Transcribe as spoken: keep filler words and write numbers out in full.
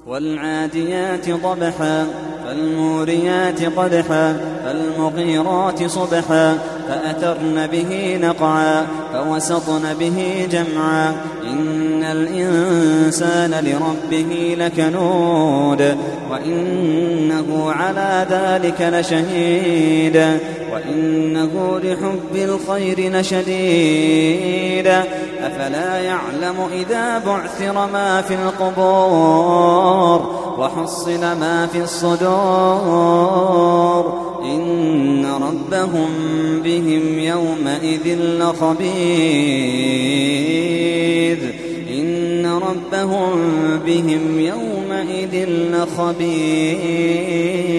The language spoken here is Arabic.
والعاديات ضبحا فالموريات قدحا فالمغيرات صبحا فأثرن به نقعا فوسطن به جمعا إن الإنسان لربه لكنود وإنه على ذلك لشهيد وإنه لحب الخير لشديد أفلا يعلم إذا بعثر ما في القبور وحصل ما في الصدور إن ربهم بهم يومئذ لخبير إن ربهم بهم يومئذ لخبير.